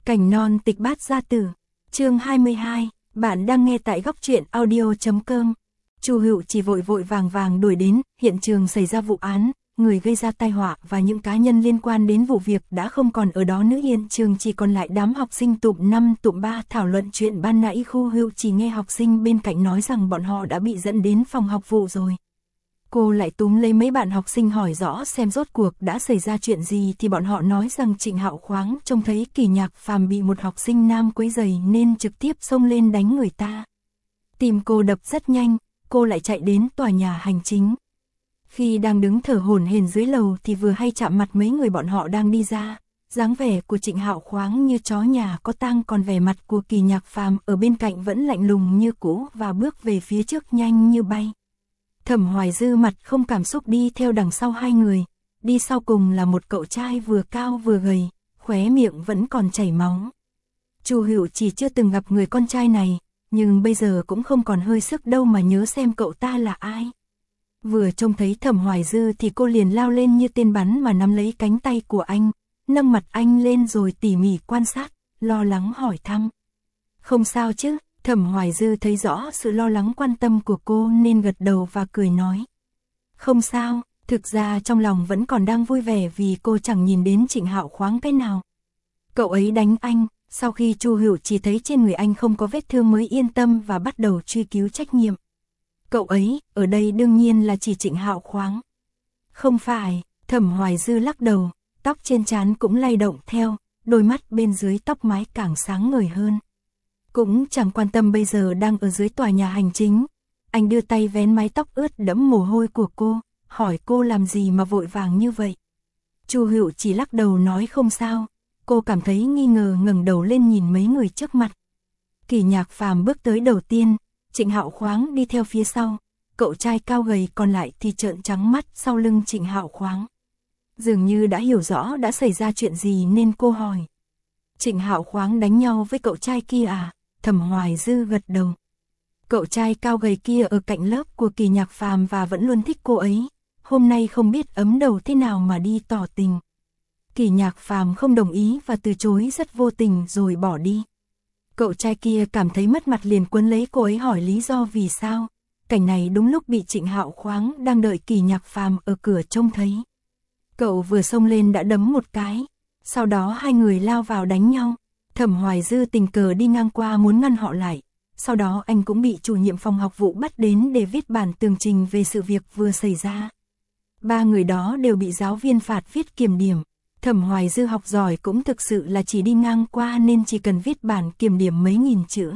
Cảnh non tịch bát gia tử, chương 22, bạn đang nghe tại góc truyện audio.com. Chu Hựu chỉ vội vội vàng đuổi đến, hiện trường xảy ra vụ án, người gây ra tai họa và những cá nhân liên quan đến vụ việc đã không còn ở đó nữa, hiện trường chỉ còn lại đám học sinh tụm 5 tụm 3 thảo luận chuyện ban nãy. Chu Hựu chỉ nghe học sinh bên cạnh nói rằng bọn họ đã bị dẫn đến phòng học vụ rồi. Cô lại túm lấy mấy bạn học sinh hỏi rõ xem rốt cuộc đã xảy ra chuyện gì thì bọn họ nói rằng Trịnh Hạo Khoáng trông thấy Kỳ Nhạc Phàm bị một học sinh nam quấy rầy nên trực tiếp xông lên đánh người ta. Tim cô đập rất nhanh, cô lại chạy đến tòa nhà hành chính. Khi đang đứng thở hổn hển dưới lầu thì vừa hay chạm mặt mấy người bọn họ đang đi ra. Dáng vẻ của Trịnh Hạo Khoáng như chó nhà có tang, còn vẻ mặt của Kỳ Nhạc Phàm ở bên cạnh vẫn lạnh lùng như cũ và bước về phía trước nhanh như bay. Thẩm Hoài Dư mặt không cảm xúc đi theo đằng sau hai người, đi sau cùng là một cậu trai vừa cao vừa gầy, khóe miệng vẫn còn chảy máu. Chu Hựu chỉ chưa từng gặp người con trai này, nhưng bây giờ cũng không còn hơi sức đâu mà nhớ xem cậu ta là ai. Vừa trông thấy Thẩm Hoài Dư thì cô liền lao lên như tên bắn mà nắm lấy cánh tay của anh, nâng mặt anh lên rồi tỉ mỉ quan sát, lo lắng hỏi thăm. Không sao chứ? Thẩm Hoài Dư thấy rõ sự lo lắng quan tâm của cô nên gật đầu và cười nói. Không sao, thực ra trong lòng vẫn còn đang vui vẻ vì cô chẳng nhìn đến Trịnh Hạo Khoáng cái nào. Cậu ấy đánh anh, sau khi Chu Hựu chỉ thấy trên người anh không có vết thương mới yên tâm và bắt đầu truy cứu trách nhiệm. Cậu ấy, ở đây đương nhiên là chỉ Trịnh Hạo Khoáng. Không phải, Thẩm Hoài Dư lắc đầu, tóc trên trán cũng lay động theo, đôi mắt bên dưới tóc mái càng sáng ngời hơn. Cũng chẳng quan tâm bây giờ đang ở dưới tòa nhà hành chính. Anh đưa tay vén mái tóc ướt đẫm mồ hôi của cô, hỏi cô làm gì mà vội vàng như vậy. Chu Hựu chỉ lắc đầu nói không sao. Cô cảm thấy nghi ngờ ngẩng đầu lên nhìn mấy người trước mặt. Kỳ Nhạc Phàm bước tới đầu tiên, Trịnh Hạo Khoáng đi theo phía sau. Cậu trai cao gầy còn lại thì trợn trắng mắt sau lưng Trịnh Hạo Khoáng. Dường như đã hiểu rõ đã xảy ra chuyện gì nên cô hỏi. Trịnh Hạo Khoáng đánh nhau với cậu trai kia à? Thẩm Hoài Dư gật đầu. Cậu trai cao gầy kia ở cạnh lớp của Kỳ Nhạc Phàm và vẫn luôn thích cô ấy. Hôm nay không biết ấm đầu thế nào mà đi tỏ tình. Kỳ Nhạc Phàm không đồng ý và từ chối rất vô tình rồi bỏ đi. Cậu trai kia cảm thấy mất mặt liền quấn lấy cô ấy hỏi lý do vì sao. Cảnh này đúng lúc bị Trịnh Hạo Khoáng đang đợi Kỳ Nhạc Phàm ở cửa trông thấy. Cậu vừa xông lên đã đấm một cái. Sau đó hai người lao vào đánh nhau. Thẩm Hoài Dư tình cờ đi ngang qua muốn ngăn họ lại. Sau đó anh cũng bị chủ nhiệm phòng học vụ bắt đến để viết bản tường trình về sự việc vừa xảy ra. Ba người đó đều bị giáo viên phạt viết kiểm điểm. Thẩm Hoài Dư học giỏi cũng thực sự là chỉ đi ngang qua nên chỉ cần viết bản kiểm điểm mấy nghìn chữ.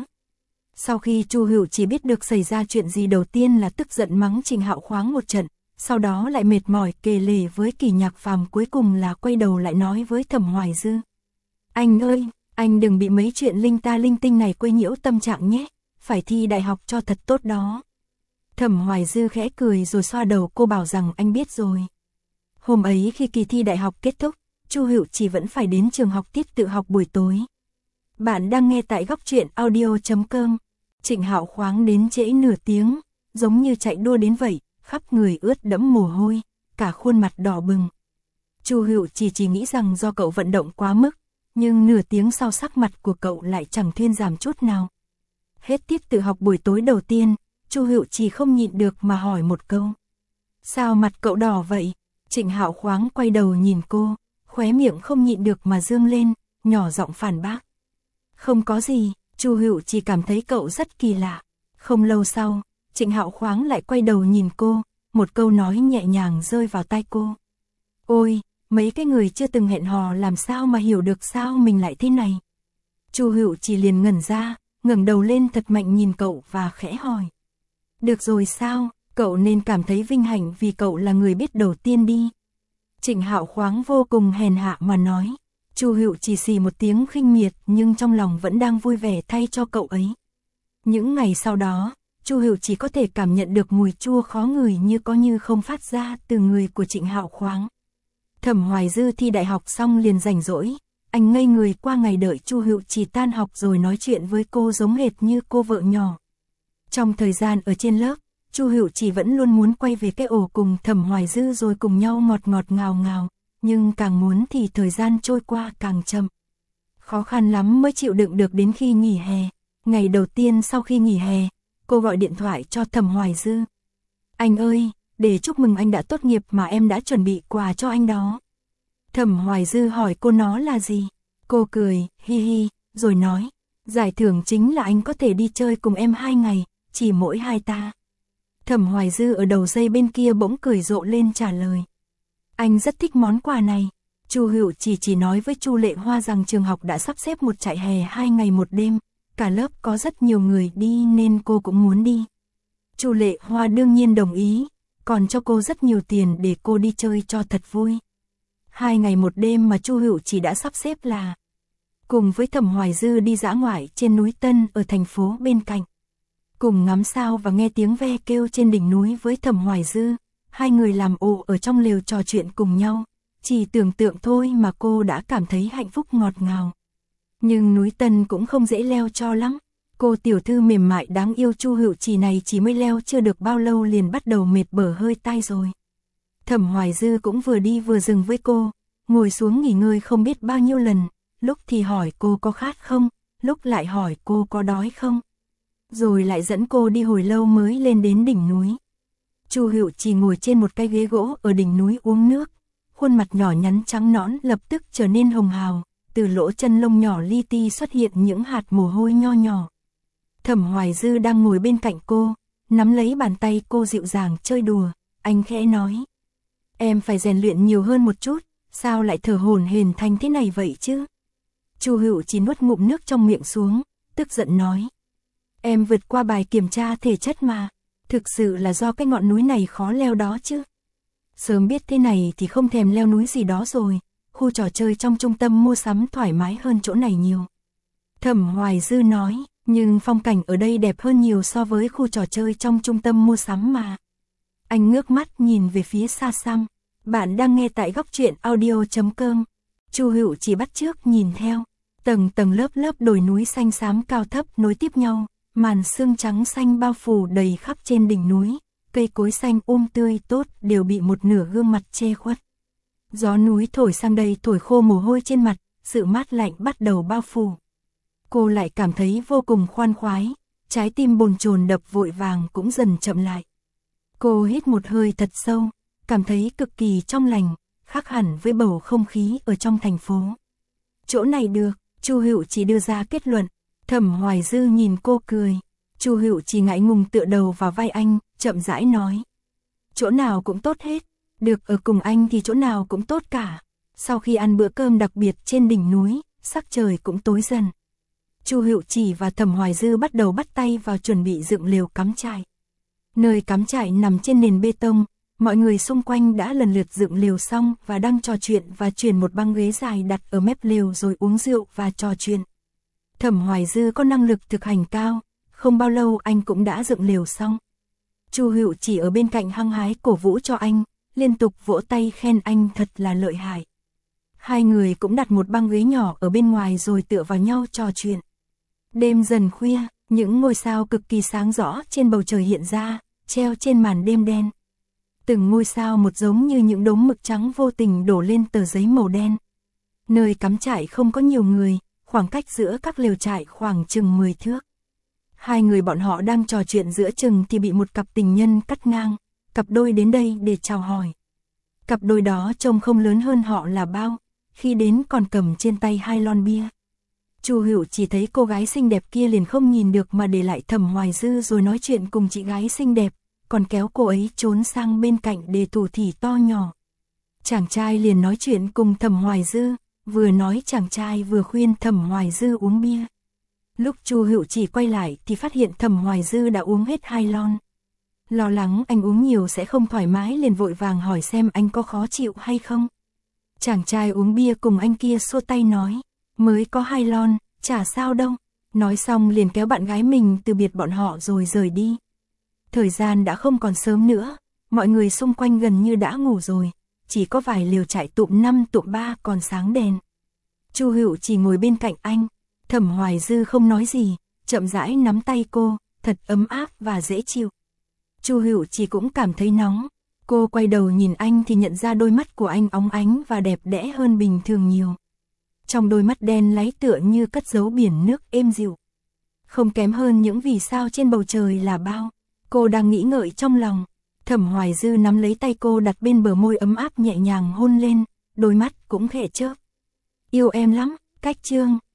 Sau khi Chu Hựu chỉ biết được xảy ra chuyện gì, đầu tiên là tức giận mắng Trịnh Hạo Khoáng một trận, sau đó lại mệt mỏi kể lể với Kỳ Nhạc Phàm, cuối cùng là quay đầu lại nói với Thẩm Hoài Dư. Anh ơi! Anh đừng bị mấy chuyện linh ta linh tinh này quấy nhiễu tâm trạng nhé, phải thi đại học cho thật tốt đó. Thẩm Hoài Dư khẽ cười rồi xoa đầu cô bảo rằng anh biết rồi. Hôm ấy khi kỳ thi đại học kết thúc, Chu Hựu chỉ vẫn phải đến trường học tiết tự học buổi tối. Bạn đang nghe tại góc truyện audio.com. Trịnh Hạo Khoáng đến trễ nửa tiếng, giống như chạy đua đến vậy, khắp người ướt đẫm mồ hôi, cả khuôn mặt đỏ bừng. Chu Hựu chỉ nghĩ rằng do cậu vận động quá mức. Nhưng nửa tiếng sau sắc mặt của cậu lại chẳng thuyên giảm chút nào. Hết tiết tự học buổi tối đầu tiên, Chu Hựu chỉ không nhịn được mà hỏi một câu. Sao mặt cậu đỏ vậy? Trịnh Hạo Khoáng quay đầu nhìn cô, khóe miệng không nhịn được mà dương lên, nhỏ giọng phản bác. Không có gì, Chu Hựu chỉ cảm thấy cậu rất kỳ lạ. Không lâu sau, Trịnh Hạo Khoáng lại quay đầu nhìn cô, một câu nói nhẹ nhàng rơi vào tai cô. Ôi! Mấy cái người chưa từng hẹn hò làm sao mà hiểu được sao mình lại thế này. Chu Hựu chỉ liền ngẩn ra, ngẩng đầu lên thật mạnh nhìn cậu và khẽ hỏi. Được rồi sao, cậu nên cảm thấy vinh hạnh vì cậu là người biết đầu tiên đi. Trịnh Hạo Khoáng vô cùng hèn hạ mà nói. Chu Hựu chỉ xì một tiếng khinh miệt nhưng trong lòng vẫn đang vui vẻ thay cho cậu ấy. Những ngày sau đó, Chu Hựu chỉ có thể cảm nhận được mùi chua khó ngửi như có như không phát ra từ người của Trịnh Hạo Khoáng. Thẩm Hoài Dư thi đại học xong liền rảnh rỗi, anh ngây người qua ngày đợi Chu Hựu chỉ tan học rồi nói chuyện với cô giống hệt như cô vợ nhỏ. Trong thời gian ở trên lớp, Chu Hựu chỉ vẫn luôn muốn quay về cái ổ cùng Thẩm Hoài Dư rồi cùng nhau ngọt ngọt ngào ngào, nhưng càng muốn thì thời gian trôi qua càng chậm. khó khăn lắm mới chịu đựng được đến khi nghỉ hè. Ngày đầu tiên sau khi nghỉ hè, cô gọi điện thoại cho Thẩm Hoài Dư. Anh ơi, để chúc mừng anh đã tốt nghiệp mà em đã chuẩn bị quà cho anh đó. Thẩm Hoài Dư hỏi cô nó là gì? Cô cười, hi hi, rồi nói, giải thưởng chính là anh có thể đi chơi cùng em 2 ngày, chỉ mỗi hai ta. Thẩm Hoài Dư ở đầu dây bên kia bỗng cười rộ lên trả lời. Anh rất thích món quà này. Chu Hữu chỉ nói với Chu Lệ Hoa rằng trường học đã sắp xếp một trại hè 2 ngày 1 đêm, cả lớp có rất nhiều người đi nên cô cũng muốn đi. Chu Lệ Hoa đương nhiên đồng ý, còn cho cô rất nhiều tiền để cô đi chơi cho thật vui. 2 ngày 1 đêm mà Chu Hữu chỉ đã sắp xếp là cùng với Thẩm Hoài Dư đi dã ngoại trên núi Tân ở thành phố bên cạnh. Cùng ngắm sao và nghe tiếng ve kêu trên đỉnh núi với Thẩm Hoài Dư, hai người làm ồ ở trong lều trò chuyện cùng nhau. Chỉ tưởng tượng thôi mà cô đã cảm thấy hạnh phúc ngọt ngào. Nhưng núi Tân cũng không dễ leo cho lắm. Cô tiểu thư mềm mại đáng yêu Chu Hữu Trì này chỉ mới leo chưa được bao lâu liền bắt đầu mệt bở hơi tai rồi. Thẩm Hoài Dư cũng vừa đi vừa dừng với cô, ngồi xuống nghỉ ngơi không biết bao nhiêu lần, lúc thì hỏi cô có khát không, lúc lại hỏi cô có đói không. Rồi lại dẫn cô đi hồi lâu mới lên đến đỉnh núi. Chu Hữu Trì ngồi trên một cái ghế gỗ ở đỉnh núi uống nước, khuôn mặt nhỏ nhắn trắng nõn lập tức trở nên hồng hào, từ lỗ chân lông nhỏ li ti xuất hiện những hạt mồ hôi nho nhỏ. Thẩm Hoài Dư đang ngồi bên cạnh cô, nắm lấy bàn tay cô dịu dàng chơi đùa, anh khẽ nói. Em phải rèn luyện nhiều hơn một chút, sao lại thở hổn hển thành thế này vậy chứ? Chu Hữu chỉ nuốt ngụm nước trong miệng xuống, tức giận nói. Em vượt qua bài kiểm tra thể chất mà, thực sự là do cái ngọn núi này khó leo đó chứ. Sớm biết thế này thì không thèm leo núi gì đó rồi, khu trò chơi trong trung tâm mua sắm thoải mái hơn chỗ này nhiều. Thẩm Hoài Dư nói, nhưng phong cảnh ở đây đẹp hơn nhiều so với khu trò chơi trong trung tâm mua sắm mà. Anh ngước mắt nhìn về phía xa xăm, bạn đang nghe tại góc truyện audio.com. Chu Hữu chỉ bắt chước nhìn theo, tầng tầng lớp lớp đồi núi xanh xám cao thấp nối tiếp nhau, màn sương trắng xanh bao phủ đầy khắp trên đỉnh núi. Cây cối xanh tươi tốt đều bị một nửa gương mặt che khuất. Gió núi thổi sang đây thổi khô mồ hôi trên mặt, sự mát lạnh bắt đầu bao phủ. Cô lại cảm thấy vô cùng khoan khoái, trái tim bồn chồn đập vội vàng cũng dần chậm lại. Cô hít một hơi thật sâu, cảm thấy cực kỳ trong lành, khác hẳn với bầu không khí ở trong thành phố. Chỗ này được, Chu Hữu chỉ đưa ra kết luận. Thẩm Hoài Dư nhìn cô cười. Chu Hữu chỉ ngại ngùng tựa đầu vào vai anh, chậm rãi nói. Chỗ nào cũng tốt hết, được ở cùng anh thì chỗ nào cũng tốt cả. Sau khi ăn bữa cơm đặc biệt trên đỉnh núi, sắc trời cũng tối dần. Chu Hữu Chỉ và Thẩm Hoài Dư bắt đầu bắt tay vào chuẩn bị dựng lều cắm trại. Nơi cắm trại nằm trên nền bê tông, mọi người xung quanh đã lần lượt dựng lều xong và đang trò chuyện và chuyển một băng ghế dài đặt ở mép lều rồi uống rượu và trò chuyện. Thẩm Hoài Dư có năng lực thực hành cao, không bao lâu anh cũng đã dựng lều xong. Chu Hữu Chỉ ở bên cạnh hăng hái cổ vũ cho anh, liên tục vỗ tay khen anh thật là lợi hại. Hai người cũng đặt một băng ghế nhỏ ở bên ngoài rồi tựa vào nhau trò chuyện. Đêm dần khuya, những ngôi sao cực kỳ sáng rõ trên bầu trời hiện ra, treo trên màn đêm đen. Từng ngôi sao một giống như những đốm mực trắng vô tình đổ lên tờ giấy màu đen. Nơi cắm trại không có nhiều người, khoảng cách giữa các lều trại khoảng chừng 10 thước. Hai người bọn họ đang trò chuyện giữa chừng thì bị một cặp tình nhân cắt ngang, cặp đôi đến đây để chào hỏi. Cặp đôi đó trông không lớn hơn họ là bao, khi đến còn cầm trên tay 2 lon bia. Chu Hữu chỉ thấy cô gái xinh đẹp kia liền không nhìn được mà để lại Thẩm Hoài Dư rồi nói chuyện cùng chị gái xinh đẹp, còn kéo cô ấy trốn sang bên cạnh để thủ thỉ to nhỏ. Chàng trai liền nói chuyện cùng Thẩm Hoài Dư, vừa nói chàng trai vừa khuyên Thẩm Hoài Dư uống bia. Lúc Chu Hữu chỉ quay lại thì phát hiện Thẩm Hoài Dư đã uống hết 2 lon. Lo lắng anh uống nhiều sẽ không thoải mái liền vội vàng hỏi xem anh có khó chịu hay không. Chàng trai uống bia cùng anh kia xua tay nói, mới có 2 lon, chả sao đâu. Nói xong liền kéo bạn gái mình từ biệt bọn họ rồi rời đi. Thời gian đã không còn sớm nữa, mọi người xung quanh gần như đã ngủ rồi, chỉ có vài lều trại tụm 5 tụm 3 còn sáng đèn. Chu Hữu chỉ ngồi bên cạnh anh, Thẩm Hoài Dư không nói gì, chậm rãi nắm tay cô, thật ấm áp và dễ chịu. Chu Hữu chỉ cũng cảm thấy nóng, cô quay đầu nhìn anh thì nhận ra đôi mắt của anh óng ánh và đẹp đẽ hơn bình thường nhiều. trong đôi mắt đen láy tựa như cất giấu biển nước êm dịu. Không kém hơn những vì sao trên bầu trời là bao. Cô đang nghĩ ngợi trong lòng. Thẩm Hoài Dư nắm lấy tay cô đặt bên bờ môi ấm áp nhẹ nhàng hôn lên, đôi mắt cũng khẽ chớp. Yêu em lắm, Cách Chương.